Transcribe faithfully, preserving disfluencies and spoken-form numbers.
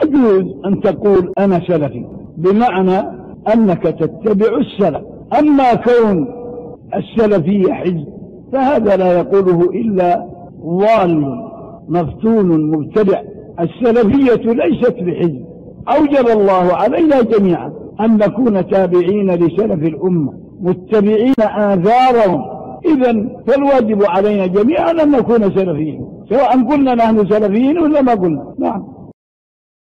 يجوز أن تقول أنا سلفي بمعنى أنك تتبع السلف. أما كون السلفية حزب فهذا لا يقوله إلا ضال مفتون مبتدع. السلفية ليست بحزب. أوجب الله علينا جميعا أن نكون تابعين لسلف الأمة متبعين آثارهم. إذن فالواجب علينا جميعا أن نكون سلفيين، سواء قلنا نحن سلفيين ولا ما قلنا. نعم.